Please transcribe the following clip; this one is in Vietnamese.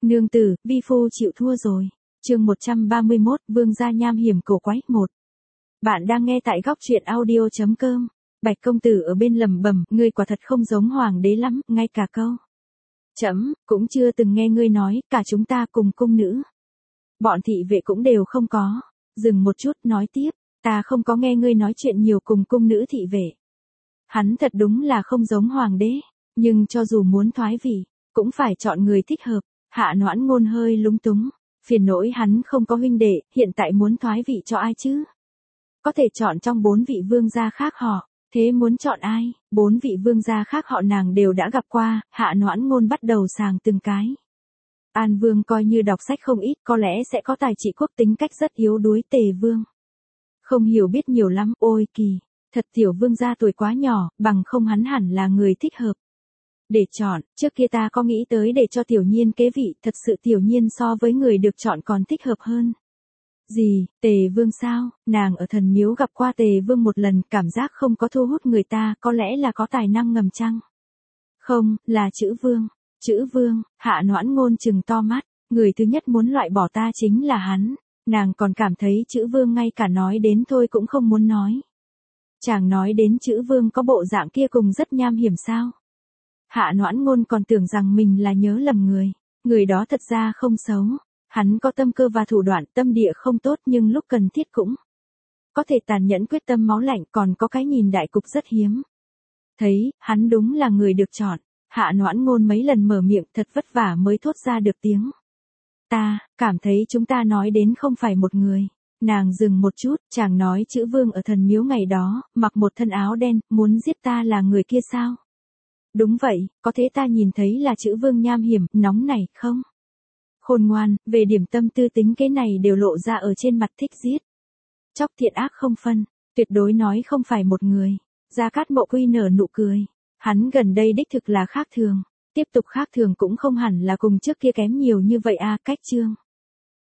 Nương tử, vi phu chịu thua rồi. Chương 131, Vương gia nham hiểm cổ quái 1. Bạn đang nghe tại góc truyện audio.com. Bạch công tử ở bên lẩm bẩm, ngươi quả thật không giống hoàng đế lắm, ngay cả câu chấm cũng chưa từng nghe ngươi nói, cả chúng ta cùng cung nữ. Bọn thị vệ cũng đều không có. Dừng một chút, nói tiếp, ta không có nghe ngươi nói chuyện nhiều cùng cung nữ thị vệ. Hắn thật đúng là không giống hoàng đế, nhưng cho dù muốn thoái vị, cũng phải chọn người thích hợp. Hạ Noãn Ngôn hơi lúng túng, phiền nỗi hắn không có huynh đệ, hiện tại muốn thoái vị cho ai chứ? Có thể chọn trong 4 vị vương gia khác họ, thế muốn chọn ai? 4 vị vương gia khác họ nàng đều đã gặp qua, Hạ Noãn Ngôn bắt đầu sàng từng cái. An Vương coi như đọc sách không ít, có lẽ sẽ có tài trị quốc, tính cách rất yếu đuối. Tề Vương không hiểu biết nhiều lắm, ôi kỳ, thật tiểu vương gia tuổi quá nhỏ, bằng không hắn hẳn là người thích hợp. Để chọn, trước kia ta có nghĩ tới để cho Tiểu Nhiên kế vị, thật sự Tiểu Nhiên so với người được chọn còn thích hợp hơn. Gì, Tề Vương sao? Nàng ở thần miếu gặp qua Tề Vương một lần, cảm giác không có thu hút người ta, có lẽ là có tài năng ngầm chăng? Không, là chữ Vương. Chữ Vương, Hạ Noãn Ngôn trừng to mắt, người thứ nhất muốn loại bỏ ta chính là hắn. Nàng còn cảm thấy chữ Vương ngay cả nói đến thôi cũng không muốn nói. Chàng nói đến chữ Vương có bộ dạng kia cùng rất nham hiểm sao? Hạ Noãn Ngôn còn tưởng rằng mình là nhớ lầm người. Người đó thật ra không xấu. Hắn có tâm cơ và thủ đoạn, tâm địa không tốt nhưng lúc cần thiết cũng có thể tàn nhẫn, quyết tâm máu lạnh, còn có cái nhìn đại cục rất hiếm. Thấy, hắn đúng là người được chọn. Hạ Noãn Ngôn mấy lần mở miệng thật vất vả mới thốt ra được tiếng. Ta, cảm thấy chúng ta nói đến không phải một người. Nàng dừng một chút, chàng nói chữ Vương ở thần miếu ngày đó, mặc một thân áo đen, muốn giết ta là người kia sao? Đúng vậy, có thế ta nhìn thấy là chữ Vương nham hiểm, nóng này, không? Khôn ngoan, về điểm tâm tư tính kế này đều lộ ra ở trên mặt, thích giết. Chóc thiện ác không phân, tuyệt đối nói không phải một người. Gia Cát Mộ Quy nở nụ cười. Hắn gần đây đích thực là khác thường. Tiếp tục khác thường cũng không hẳn là cùng trước kia kém nhiều như vậy a. Cách chương